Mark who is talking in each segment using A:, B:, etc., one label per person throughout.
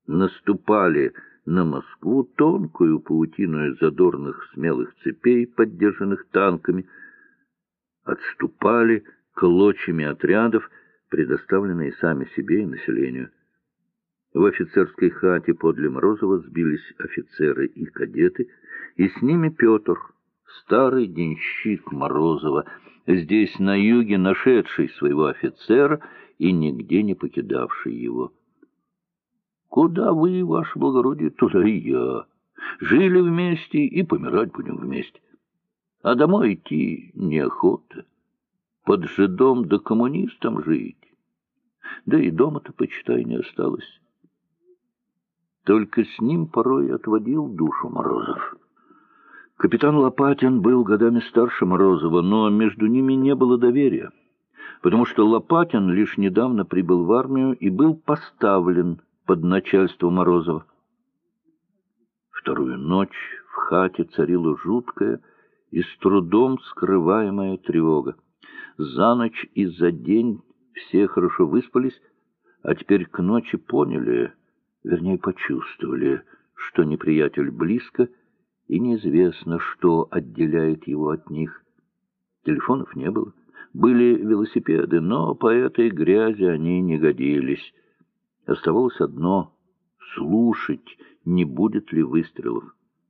A: наступали на Москву тонкую паутину задорных смелых цепей, поддержанных танками, отступали клочьями отрядов, предоставленные сами себе и населению. В офицерской хате подле Морозова сбились офицеры и кадеты, и с ними Петр, старый денщик Морозова, здесь на юге нашедший своего офицера и нигде не покидавший его. «Куда вы, ваше благородие, туда и я. Жили вместе и помирать будем вместе. А домой идти неохота. Под жидом да коммунистом жить. Да и дома-то, почитай, не осталось». Только с ним порой отводил душу Морозов. Капитан Лопатин был годами старше Морозова, но между ними не было доверия, потому что Лопатин лишь недавно прибыл в армию и был поставлен под начальство Морозова. Вторую ночь в хате царила жуткая и с трудом скрываемая тревога. За ночь и за день все хорошо выспались, а теперь к ночи поняли, вернее, почувствовали, что неприятель близко, и неизвестно, что отделяет его от них. Телефонов не было. Были велосипеды, но по этой грязи они не годились. Оставалось одно — слушать, не будет ли выстрелов.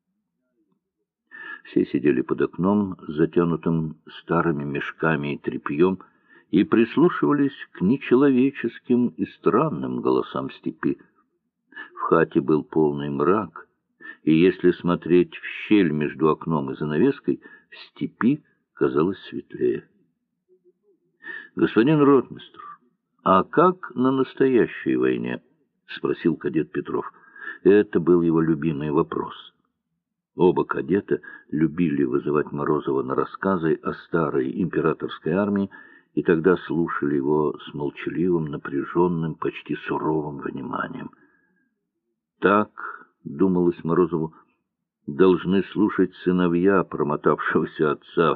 A: Все сидели под окном, затянутым старыми мешками и тряпьем, и прислушивались к нечеловеческим и странным голосам степи. В хате был полный мрак, и если смотреть в щель между окном и занавеской, в степи казалось светлее. «Господин ротмистр, а как на настоящей войне?» — спросил кадет Петров. Это был его любимый вопрос. Оба кадета любили вызывать Морозова на рассказы о старой императорской армии, и тогда слушали его с молчаливым, напряженным, почти суровым вниманием. Так, думалось Морозову, должны слушать сыновья промотавшегося отца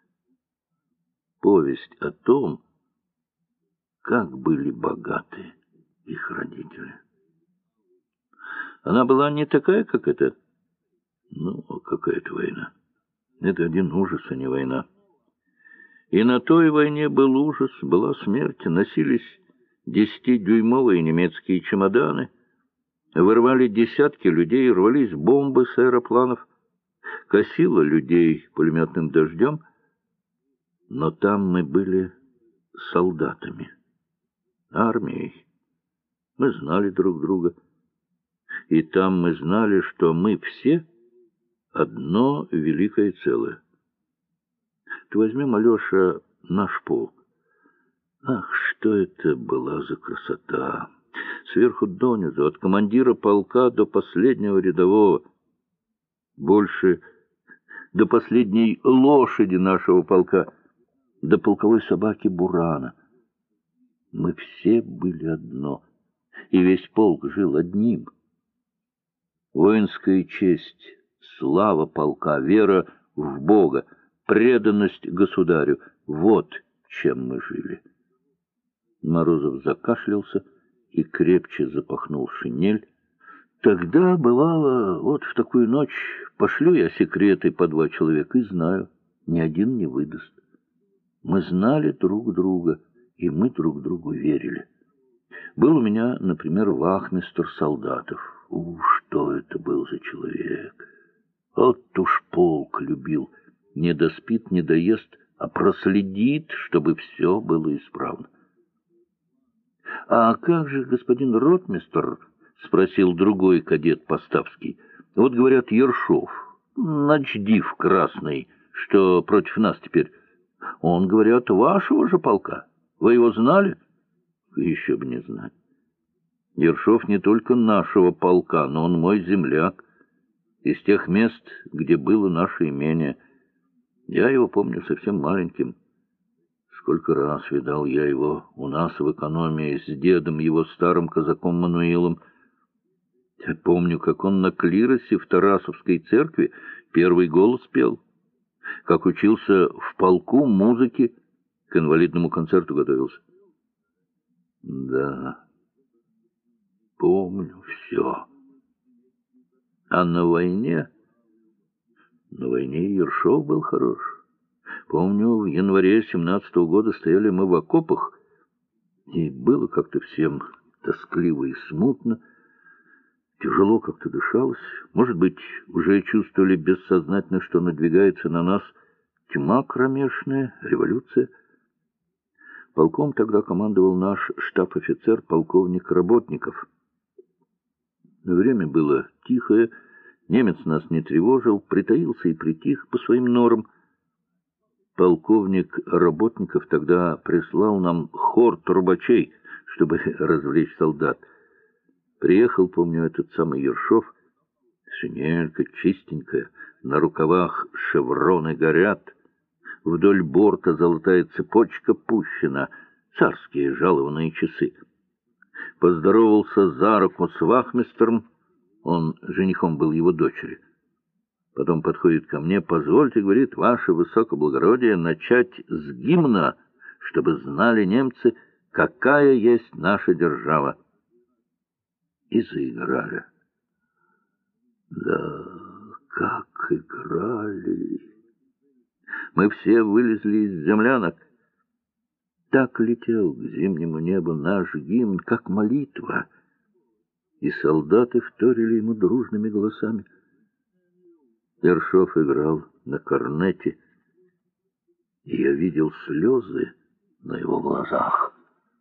A: повесть о том, как были богаты их родители. Она была не такая, как эта. Ну, какая это война? Это один ужас, а не война. И на той войне был ужас, была смерть, носились 10-дюймовые немецкие чемоданы, вырвали десятки людей, рвались бомбы с аэропланов, косило людей пулеметным дождем, но там мы были солдатами, армией. Мы знали друг друга, и там мы знали, что мы все одно великое целое. Ты возьмем, Алеша, наш полк. Ах, что это была за красота! Сверху донизу, от командира полка до последнего рядового, больше до последней лошади нашего полка, до полковой собаки Бурана. Мы все были одно, и весь полк жил одним. Воинская честь, слава полка, вера в Бога, преданность государю — вот чем мы жили. Морозов закашлялся и крепче запахнул шинель. Тогда, бывало, вот в такую ночь пошлю я секреты по 2 человека и знаю, ни один не выдаст. Мы знали друг друга, и мы друг другу верили. Был у меня, например, вахмистр Солдатов. Что это был за человек! Вот уж полк любил. Не доспит, не доест, а проследит, чтобы все было исправно. — А как же, господин ротмистр, — спросил другой кадет Поставский, — вот, говорят, Ершов, начдив красный, что против нас теперь, он, говорят, вашего же полка. Вы его знали? — Еще бы не знать. Ершов не только нашего полка, но он мой земляк, из тех мест, где было наше имение. Я его помню совсем маленьким. Сколько раз видал я его у нас в экономии с дедом, его старым казаком Мануилом. Я помню, как он на клиросе в Тарасовской церкви первый голос пел, как учился в полку музыки, к инвалидному концерту готовился. Да, помню все. А на войне Ершов был хорош. Помню, в январе 17-го года стояли мы в окопах, и было как-то всем тоскливо и смутно, тяжело как-то дышалось. Может быть, уже чувствовали бессознательно, что надвигается на нас тьма кромешная, революция. Полком тогда командовал наш штаб-офицер, полковник Работников. Время было тихое, немец нас не тревожил, притаился и притих по своим норам. Полковник Работников тогда прислал нам хор трубачей, чтобы развлечь солдат. Приехал, помню, этот самый Ершов, шинелька чистенькая, на рукавах шевроны горят, вдоль борта золотая цепочка пущена, царские жалованные часы. Поздоровался за руку с вахмистром, он женихом был его дочери. Потом подходит ко мне: позвольте, говорит, ваше высокоблагородие, начать с гимна, чтобы знали немцы, какая есть наша держава. И заиграли. Да, как играли! Мы все вылезли из землянок. Так летел к зимнему небу наш гимн, как молитва, и солдаты вторили ему дружными голосами. Ершов играл на корнете, и я видел слезы на его глазах.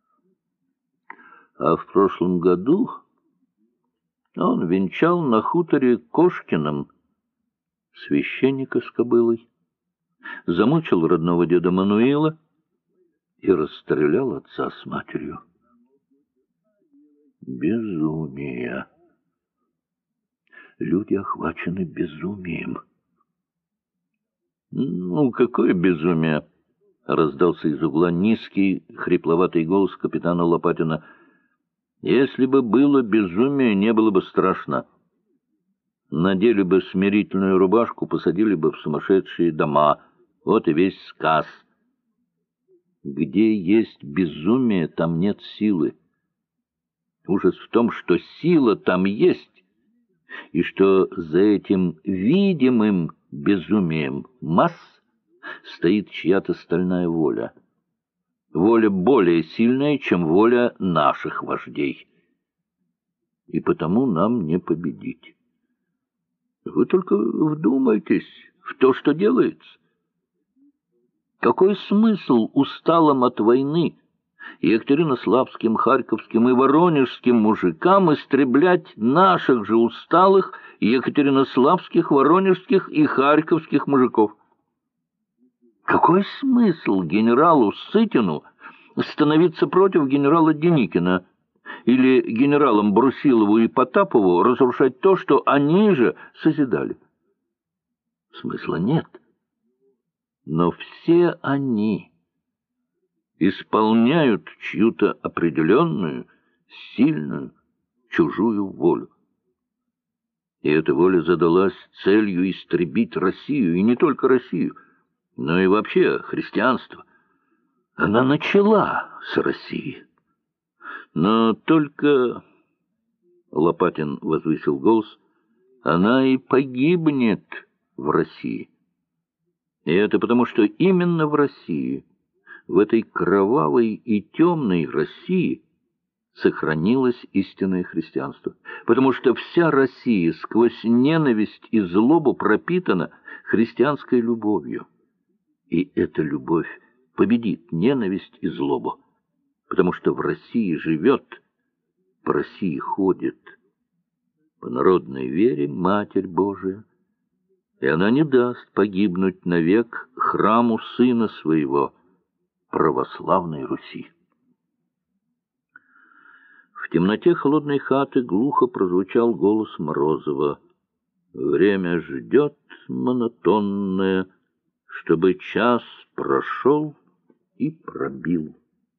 A: А в прошлом году он венчал на хуторе Кошкином священника с кобылой, замучил родного деда Мануила и расстрелял отца с матерью. Безумие. Люди охвачены безумием. «Ну, какое безумие!» — раздался из угла низкий, хрипловатый голос капитана Лопатина. «Если бы было безумие, не было бы страшно. Надели бы смирительную рубашку, посадили бы в сумасшедшие дома. Вот и весь сказ. Где есть безумие, там нет силы. Ужас в том, что сила там есть, и что за этим видимым безумием масс стоит чья-то стальная воля. Воля более сильная, чем воля наших вождей. И потому нам не победить. Вы только вдумайтесь в то, что делается. Какой смысл усталым от войны екатеринославским, харьковским и воронежским мужикам истреблять наших же усталых екатеринославских, воронежских и харьковских мужиков? Какой смысл генералу Сытину становиться против генерала Деникина или генералам Брусилову и Потапову разрушать то, что они же созидали? Смысла нет. Но все они исполняют чью-то определенную, сильную, чужую волю. И эта воля задалась целью истребить Россию, и не только Россию, но и вообще христианство. Она начала с России. Но только, Лопатин возвысил голос, она и погибнет в России. И это потому, что именно в России, в этой кровавой и темной России, сохранилось истинное христианство. Потому что вся Россия сквозь ненависть и злобу пропитана христианской любовью. И эта любовь победит ненависть и злобу. Потому что в России живет, по России ходит, по народной вере Матерь Божия. И она не даст погибнуть навек храму Сына Своего, православной Руси. В темноте холодной хаты глухо прозвучал голос Морозова. Время ждет монотонное, чтобы час прошел и пробил.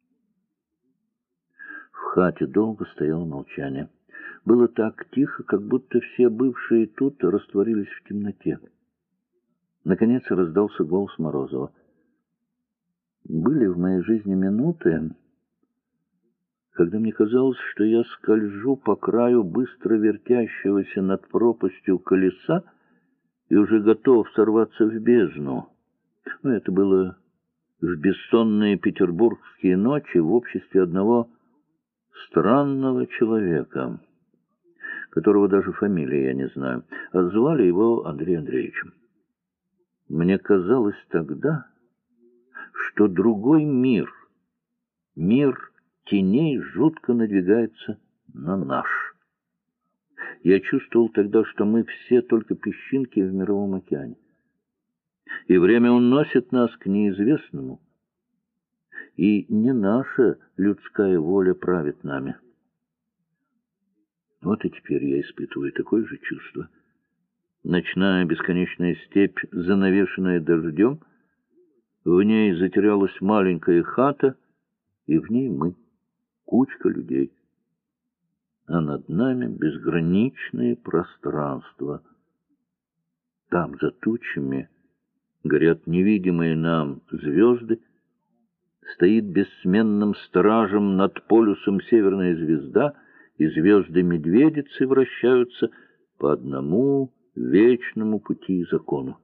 A: В хате долго стояло молчание. Было так тихо, как будто все бывшие тут растворились в темноте. Наконец раздался голос Морозова. Были в моей жизни минуты, когда мне казалось, что я скольжу по краю быстро вертящегося над пропастью колеса и уже готов сорваться в бездну. Но это было в бессонные петербургские ночи в обществе одного странного человека, которого даже фамилии я не знаю, а звали его Андреем Андреевичем. Мне казалось тогда, что другой мир, мир теней, жутко надвигается на наш. Я чувствовал тогда, что мы все только песчинки в мировом океане. И время уносит нас к неизвестному, и не наша людская воля правит нами. Вот и теперь я испытываю такое же чувство. Ночная бесконечная степь, занавешенная дождем, в ней затерялась маленькая хата, и в ней мы, кучка людей. А над нами безграничное пространство. Там, за тучами, горят невидимые нам звезды, стоит бессменным стражем над полюсом северная звезда, и звезды-медведицы вращаются по одному вечному пути и закону.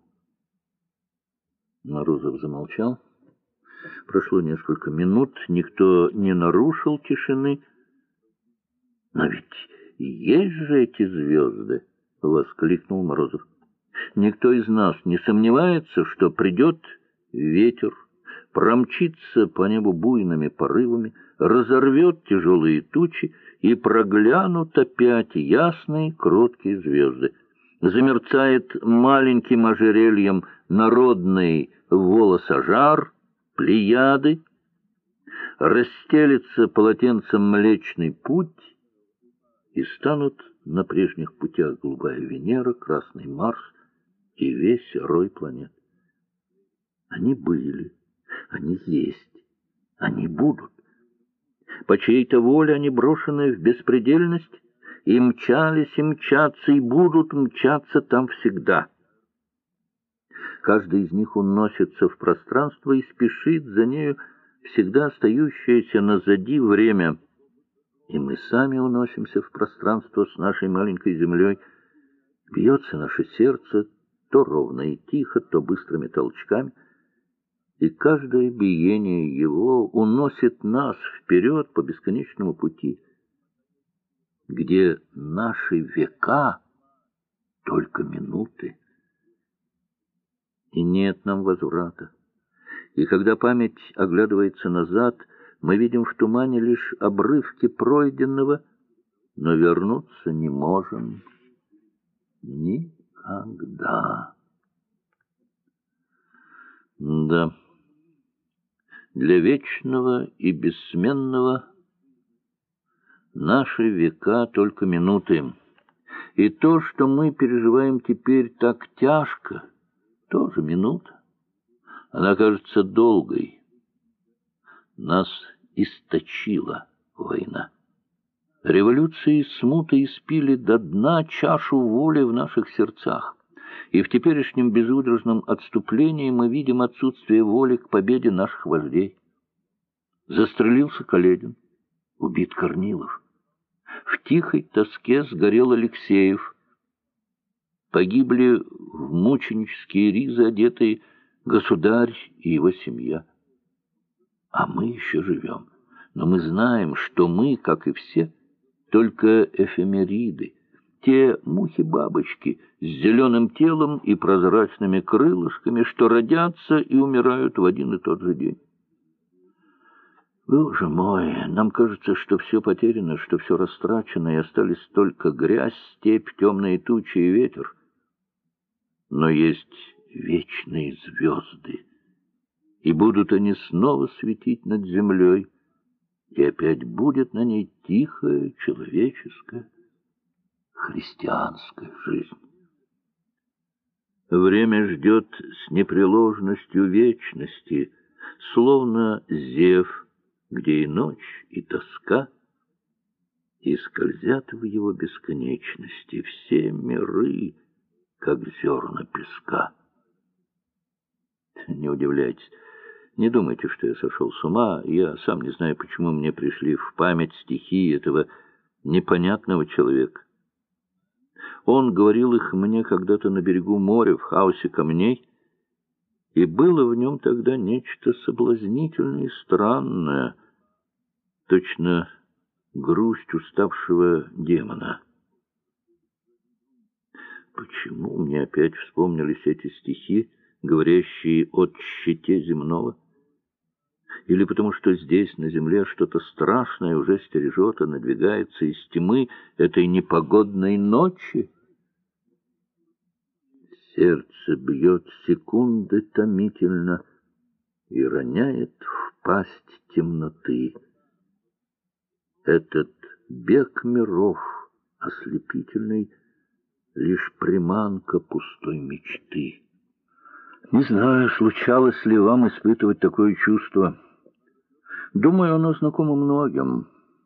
A: Морозов замолчал. Прошло несколько минут, никто не нарушил тишины. «Но ведь есть же эти звезды!» — воскликнул Морозов. «Никто из нас не сомневается, что придет ветер, промчится по небу буйными порывами, разорвет тяжелые тучи, и проглянут опять ясные, кроткие звезды. Замерцает маленьким ожерельем народный волосожар, Плеяды, расстелится полотенцем Млечный Путь, и станут на прежних путях голубая Венера, красный Марс и весь рой планет. Они были, они есть, они будут. По чьей-то воле они брошены в беспредельность, и мчались, и мчатся, и будут мчаться там всегда. Каждый из них уносится в пространство и спешит за нею всегда остающееся назади время. И мы сами уносимся в пространство с нашей маленькой землей. Бьется наше сердце то ровно и тихо, то быстрыми толчками, и каждое биение его уносит нас вперед по бесконечному пути, где наши века — только минуты. И нет нам возврата. И когда память оглядывается назад, мы видим в тумане лишь обрывки пройденного, но вернуться не можем никогда. Да, для вечного и бессменного наши века — только минуты. И то, что мы переживаем теперь так тяжко, тоже минута. Она кажется долгой. Нас источила война. Революции и смуты испили до дна чашу воли в наших сердцах. И в теперешнем безудержном отступлении мы видим отсутствие воли к победе наших вождей. Застрелился Каледин, убит Корнилов. В тихой тоске сгорел Алексеев. Погибли в мученические ризы одетые государь и его семья. А мы еще живем. Но мы знаем, что мы, как и все, только эфемериды, те мухи-бабочки с зеленым телом и прозрачными крылышками, что родятся и умирают в один и тот же день. Боже мой, нам кажется, что все потеряно, что все растрачено, и остались только грязь, степь, темные тучи и ветер. Но есть вечные звезды, и будут они снова светить над землей, и опять будет на ней тихая, человеческая, христианская жизнь. Время ждет с непреложностью вечности, словно зев, где и ночь, и тоска, и скользят в его бесконечности все миры, как зерна песка. Не удивляйтесь, Не думайте, что я сошел с ума. Я сам не знаю, почему мне пришли в память стихи этого непонятного человека. Он говорил их мне когда-то на берегу моря, в хаосе камней, и было в нем тогда нечто соблазнительное и странное, точно грусть уставшего демона. Почему мне опять вспомнились эти стихи, говорящие о тщете земного? Или потому что здесь, на земле, что-то страшное уже стережет и надвигается из тьмы этой непогодной ночи? Сердце бьет секунды томительно и роняет в пасть темноты. Этот бег миров ослепительный — лишь приманка пустой мечты. Не знаю, случалось ли вам испытывать такое чувство. Думаю, оно знакомо многим.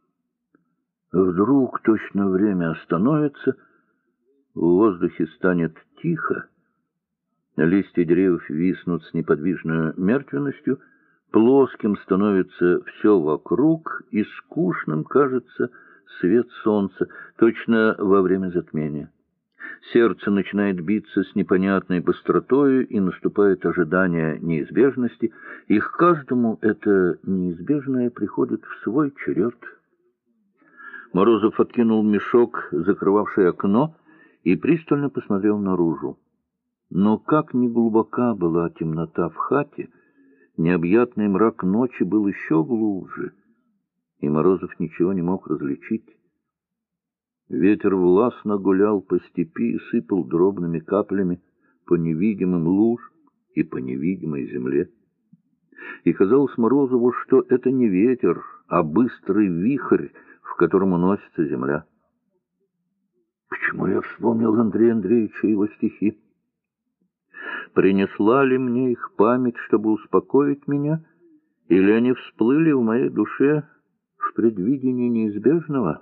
A: Вдруг точно время остановится, в воздухе станет тихо, листья деревьев виснут с неподвижной мертвенностью, плоским становится все вокруг, и скучным кажется свет солнца, точно во время затмения. Сердце начинает биться с непонятной быстротою, и наступает ожидание неизбежности, и к каждому это неизбежное приходит в свой черед. Морозов откинул мешок, закрывавший окно, и пристально посмотрел наружу. Но как ни глубока была темнота в хате, необъятный мрак ночи был еще глубже, и Морозов ничего не мог различить. Ветер властно гулял по степи и сыпал дробными каплями по невидимым лужам и по невидимой земле. И казалось Морозову, что это не ветер, а быстрый вихрь, в котором уносится земля. Почему я вспомнил Андрея Андреевича и его стихи? Принесла ли мне их память, чтобы успокоить меня, или они всплыли в моей душе в предвидении неизбежного?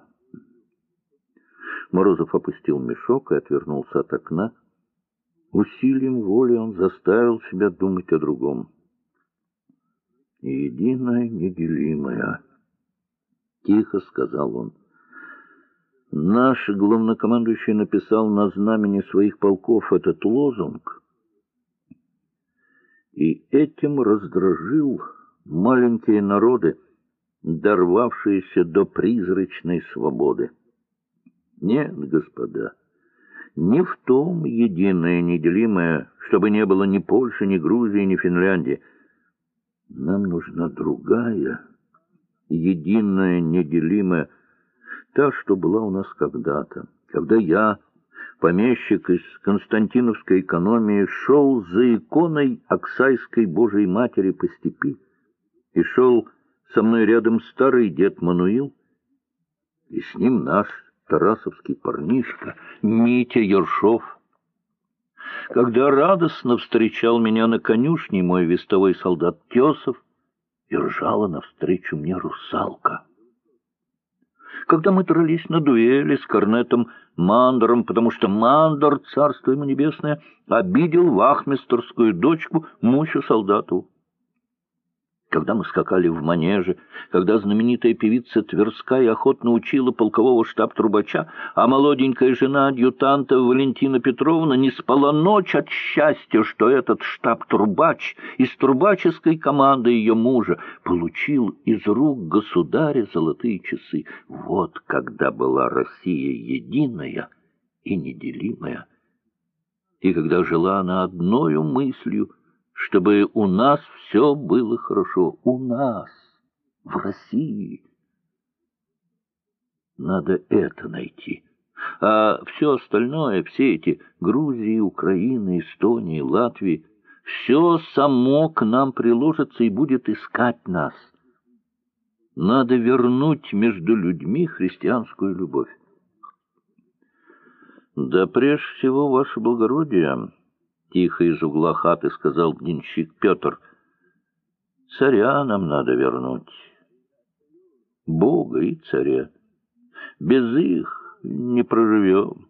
A: Морозов опустил мешок и отвернулся от окна. Усилием воли он заставил себя думать о другом. «Единое, неделимое», — тихо сказал он. «Наш главнокомандующий написал на знамени своих полков этот лозунг, и этим раздражил маленькие народы, дорвавшиеся до призрачной свободы. Нет, господа, не в том единое, неделимое, чтобы не было ни Польши, ни Грузии, ни Финляндии. Нам нужна другая, единая, неделимая, та, что была у нас когда-то, когда я, помещик из Константиновской экономии, шел за иконой Аксайской Божией Матери по степи, и шел со мной рядом старый дед Мануил, и с ним наш тарасовский парнишка Митя Ершов. Когда радостно встречал меня на конюшне мой вестовой солдат Тесов, и ржала навстречу мне русалка. Когда мы дрались на дуэли с корнетом Мандором, потому что Мандор, царство ему небесное, обидел вахмистерскую дочку Мусю Солдатову. Когда мы скакали в манеже, когда знаменитая певица Тверская охотно учила полкового штаб-трубача, а молоденькая жена адъютанта Валентина Петровна не спала ночь от счастья, что этот штаб-трубач из трубаческой команды ее мужа получил из рук государя золотые часы. Вот когда была Россия единая и неделимая, и когда жила она одною мыслью, чтобы у нас все было хорошо. У нас, в России. Надо это найти. А все остальное, все эти Грузии, Украины, Эстонии, Латвии, все само к нам приложится и будет искать нас. Надо вернуть между людьми христианскую любовь. Да прежде всего, ваше благородие, тихо из угла хаты сказал денщик Петр, царя нам надо вернуть. Бога и царя. Без их не проживем.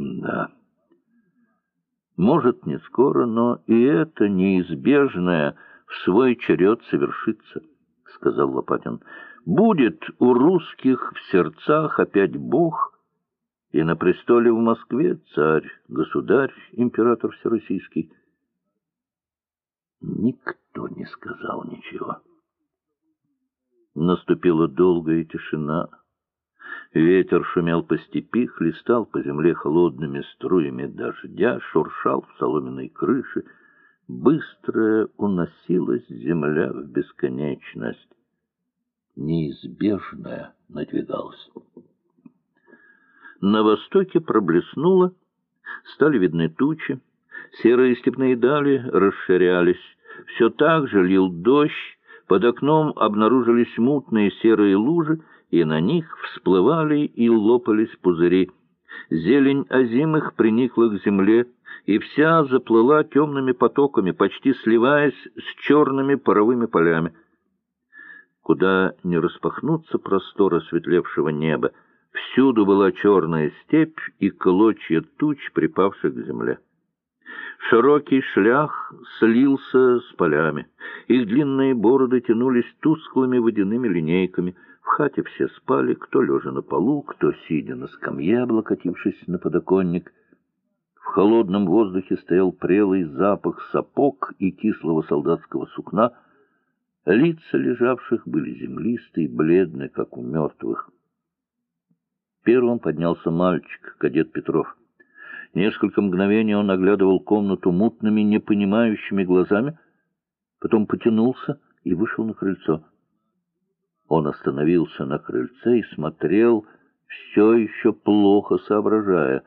A: Да. Может, не скоро, но и это неизбежное в свой черед совершится, — сказал Лопатин. Будет у русских в сердцах опять Бог, и на престоле в Москве царь, государь, император всероссийский. Никто не сказал ничего. Наступила долгая тишина. Ветер шумел по степи, хлестал по земле холодными струями дождя, шуршал в соломенной крыше. Быстро уносилась земля в бесконечность. Неизбежное надвигалось. На востоке проблеснуло, стали видны тучи, серые степные дали расширялись. Все так же лил дождь, под окном обнаружились мутные серые лужи, и на них всплывали и лопались пузыри. Зелень озимых приникла к земле, и вся заплыла темными потоками, почти сливаясь с черными паровыми полями. Куда не распахнутся просторы светлевшего неба, всюду была черная степь и клочья туч, припавших к земле. Широкий шлях слился с полями. Их длинные бороды тянулись тусклыми водяными линейками. В хате все спали, кто лежа на полу, кто сидя на скамье, облокотившись на подоконник. В холодном воздухе стоял прелый запах сапог и кислого солдатского сукна. Лица лежавших были землистые, бледные, как у мертвых. Первым поднялся мальчик, кадет Петров. Несколько мгновений он оглядывал комнату мутными, непонимающими глазами, потом потянулся и вышел на крыльцо. Он остановился на крыльце и смотрел, все еще плохо соображая.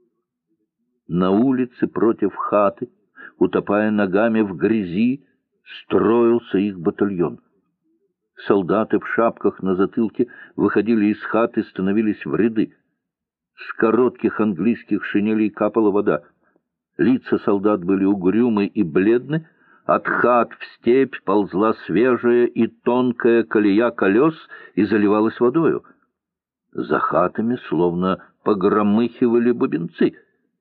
A: На улице против хаты, утопая ногами в грязи, строился их батальон. Солдаты в шапках на затылке выходили из хаты, становились в ряды. С коротких английских шинелей капала вода. Лица солдат были угрюмы и бледны. От хат в степь ползла свежая и тонкая колея колес и заливалась водою. За хатами словно погромыхивали бубенцы.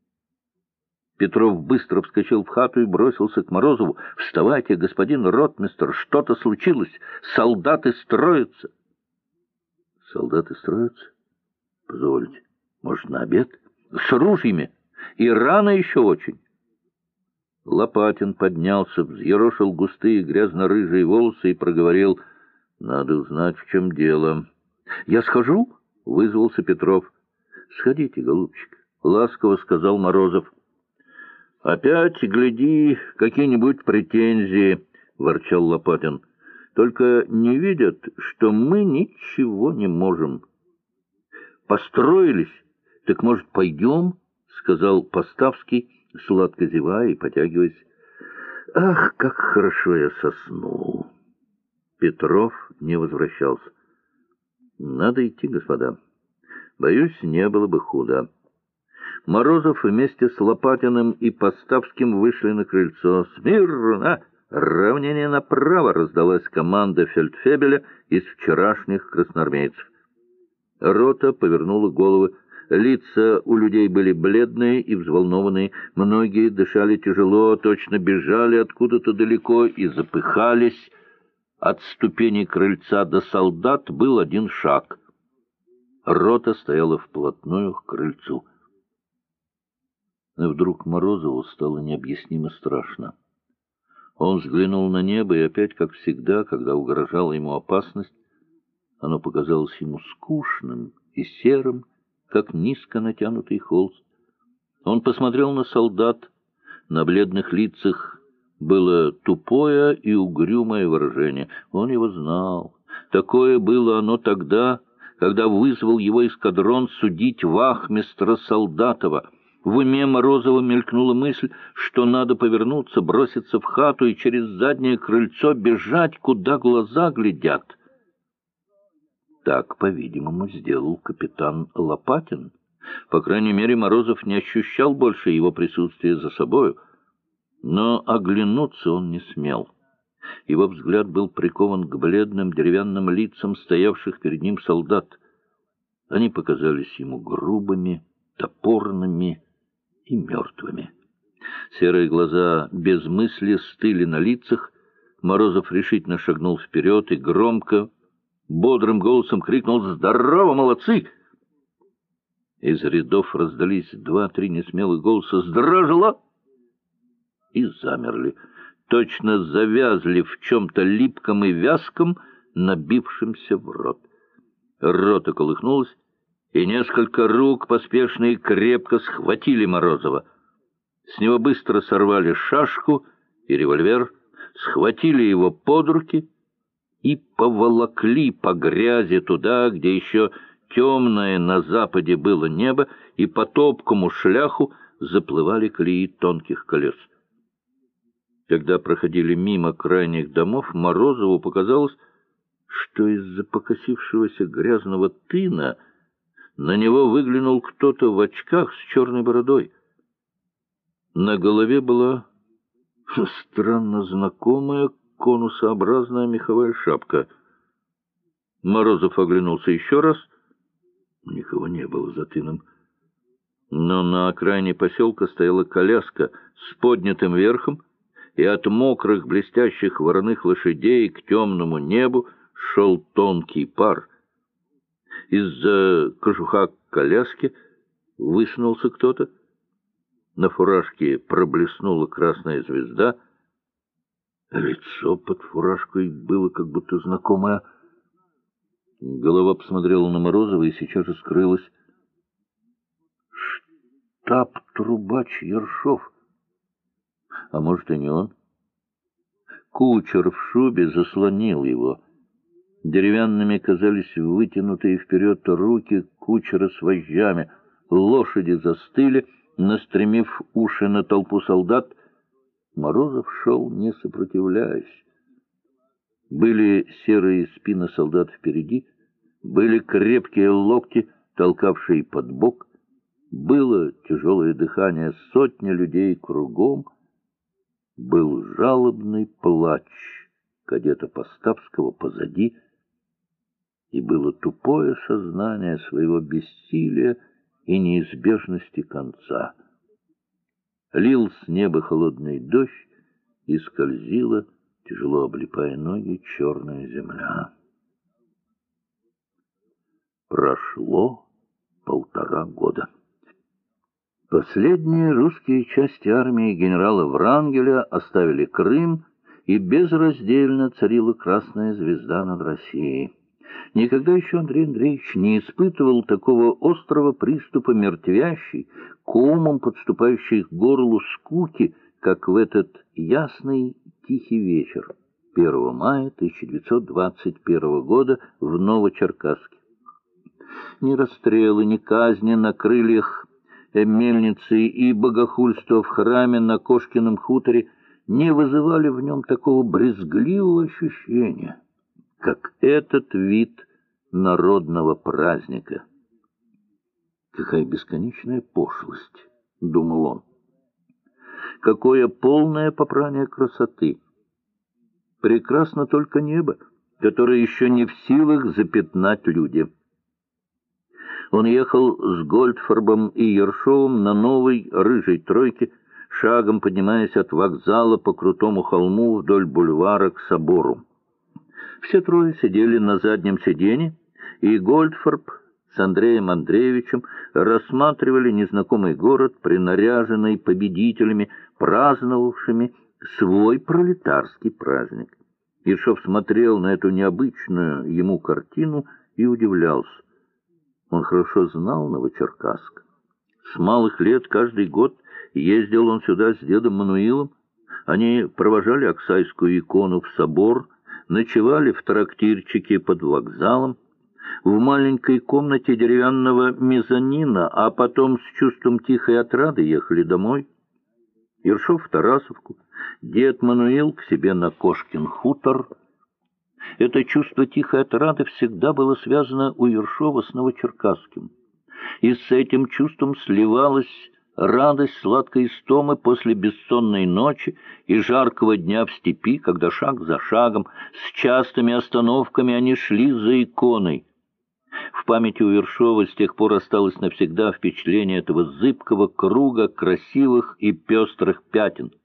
A: Петров быстро вскочил в хату и бросился к Морозову. «Вставайте, господин ротмистр, что-то случилось! Солдаты строятся!» «Солдаты строятся? Позвольте, может, на обед? С ружьями! И рано еще очень!» Лопатин поднялся, взъерошил густые грязно-рыжие волосы и проговорил: «Надо узнать, в чем дело». «Я схожу?» — вызвался Петров. «Сходите, голубчик», — ласково сказал Морозов. «Опять, гляди, какие-нибудь претензии», — ворчал Лопатин. «Только не видят, что мы ничего не можем». «Построились? Так, может, пойдем?» — сказал Поставский, сладко зевая и потягиваясь. «Ах, как хорошо я соснул!» Петров не возвращался. «Надо идти, господа. Боюсь, не было бы худо». Морозов вместе с Лопатиным и Поставским вышли на крыльцо. «Смирно! Равнение направо!» — раздалась команда фельдфебеля из вчерашних красноармейцев. Рота повернула головы. Лица у людей были бледные и взволнованные. Многие дышали тяжело, точно бежали откуда-то далеко и запыхались. От ступеней крыльца до солдат был один шаг. Рота стояла вплотную к крыльцу. Вдруг Морозову стало необъяснимо страшно. Он взглянул на небо, и опять, как всегда, когда угрожала ему опасность, оно показалось ему скучным и серым, как низко натянутый холст. Он посмотрел на солдат. На бледных лицах было тупое и угрюмое выражение. Он его знал. Такое было оно тогда, когда вызвал его эскадрон судить вахмистра Солдатова. В уме Морозова мелькнула мысль, что надо повернуться, броситься в хату и через заднее крыльцо бежать, куда глаза глядят. Так, по-видимому, сделал капитан Лопатин. По крайней мере, Морозов не ощущал больше его присутствия за собою. Но оглянуться он не смел. Его взгляд был прикован к бледным деревянным лицам стоявших перед ним солдат. Они показались ему грубыми, топорными и мертвыми. Серые глаза без мысли стыли на лицах, Морозов решительно шагнул вперед и громко, бодрым голосом крикнул: «Здорово, молодцы!» Из рядов раздались 2-3 несмелых голоса: «Здравствуйте!» И замерли, точно завязли в чем-то липком и вязком, набившемся в рот. Рота колыхнулась, и несколько рук поспешно и крепко схватили Морозова. С него быстро сорвали шашку и револьвер, схватили его под руки и поволокли по грязи туда, где еще темное на западе было небо, и по топкому шляху заплывали колеи тонких колес. Когда проходили мимо крайних домов, Морозову показалось, что из-за покосившегося грязного тына на него выглянул кто-то в очках с черной бородой. На голове была странно знакомая конусообразная меховая шапка. Морозов оглянулся еще раз. Никого не было за тыном. Но на окраине поселка стояла коляска с поднятым верхом, и от мокрых блестящих вороных лошадей к темному небу шел тонкий пар. Из-за кожуха коляски высунулся кто-то. На фуражке проблеснула красная звезда. Лицо под фуражкой было как будто знакомое. Голова посмотрела на Морозова и сейчас же скрылась. Штаб-трубач Ершов. А может, и не он? Кучер в шубе заслонил его. Деревянными казались вытянутые вперед руки кучера с вожжами. Лошади застыли, настремив уши на толпу солдат. Морозов шел, не сопротивляясь. Были серые спины солдат впереди, были крепкие локти, толкавшие под бок, было тяжелое дыхание сотни людей кругом, был жалобный плач кадета Поставского позади, и было тупое сознание своего бессилия и неизбежности конца. Лил с неба холодный дождь, и скользила, тяжело облипая ноги, черная земля. Прошло 1,5 года. Последние русские части армии генерала Врангеля оставили Крым, и безраздельно царила красная звезда над Россией. Никогда еще Андрей Андреевич не испытывал такого острого приступа мертвящей, комом подступающей к горлу скуки, как в этот ясный тихий вечер 1 мая 1921 года в Новочеркасске. Ни расстрелы, ни казни на крыльях мельницы и богохульство в храме на Кошкином хуторе не вызывали в нем такого брезгливого ощущения, как этот вид народного праздника. Какая бесконечная пошлость, — думал он. Какое полное попрание красоты! Прекрасно только небо, которое еще не в силах запятнать люди. Он ехал с Гольдфарбом и Ершовым на новой рыжей тройке, шагом поднимаясь от вокзала по крутому холму вдоль бульвара к собору. Все трое сидели на заднем сиденье, и Гольдфарб с Андреем Андреевичем рассматривали незнакомый город, принаряженный победителями, праздновавшими свой пролетарский праздник. Ершов смотрел на эту необычную ему картину и удивлялся. Он хорошо знал Новочеркасск. С малых лет каждый год ездил он сюда с дедом Мануилом. Они провожали Аксайскую икону в собор, ночевали в трактирчике под вокзалом, в маленькой комнате деревянного мезонина, а потом с чувством тихой отрады ехали домой. Ершов в Тарасовку, дед Мануил к себе на Кошкин хутор. Это чувство тихой отрады всегда было связано у Ершова с Новочеркасским. И с этим чувством сливалась радость сладкой истомы после бессонной ночи и жаркого дня в степи, когда шаг за шагом, с частыми остановками они шли за иконой. В памяти у Ершова с тех пор осталось навсегда впечатление этого зыбкого круга красивых и пестрых пятен.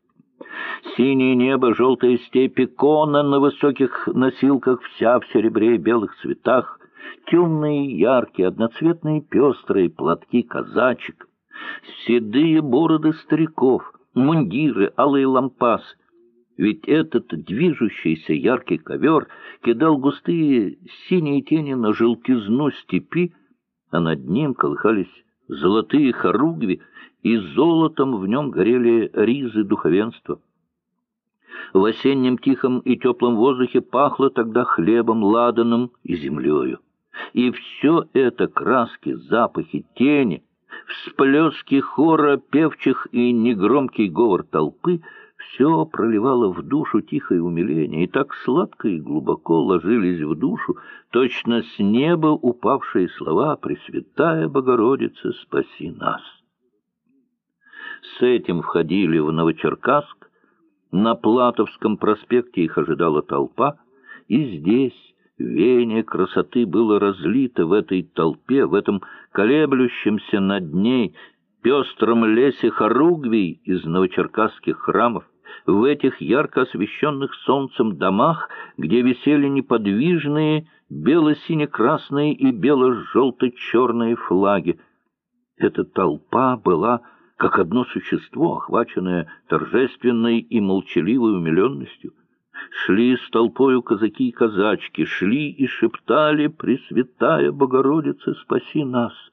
A: Синее небо, желтые степи, кона на высоких носилках, вся в серебре и белых цветах, темные, яркие, одноцветные, пестрые платки казачек, седые бороды стариков, мундиры, алые лампасы. Ведь этот движущийся яркий ковер кидал густые синие тени на желтизну степи, а над ним колыхались золотые хоругви, и золотом в нем горели ризы духовенства. В осеннем тихом и теплом воздухе пахло тогда хлебом, ладаном и землею. И все это — краски, запахи, тени, всплески хора певчих и негромкий говор толпы — все проливало в душу тихое умиление, и так сладко и глубоко ложились в душу точно с неба упавшие слова «Пресвятая Богородица, спаси нас». С этим входили в Новочеркасск. На Платовском проспекте их ожидала толпа, и здесь веяние красоты было разлито в этой толпе, в этом колеблющемся над ней пестром лесе хоругвий из новочеркасских храмов, в этих ярко освещенных солнцем домах, где висели неподвижные бело-сине-красные и бело-желто-черные флаги. Эта толпа была как одно существо, охваченное торжественной и молчаливой умиленностью. Шли с толпою казаки и казачки, шли и шептали «Пресвятая Богородица, спаси нас!».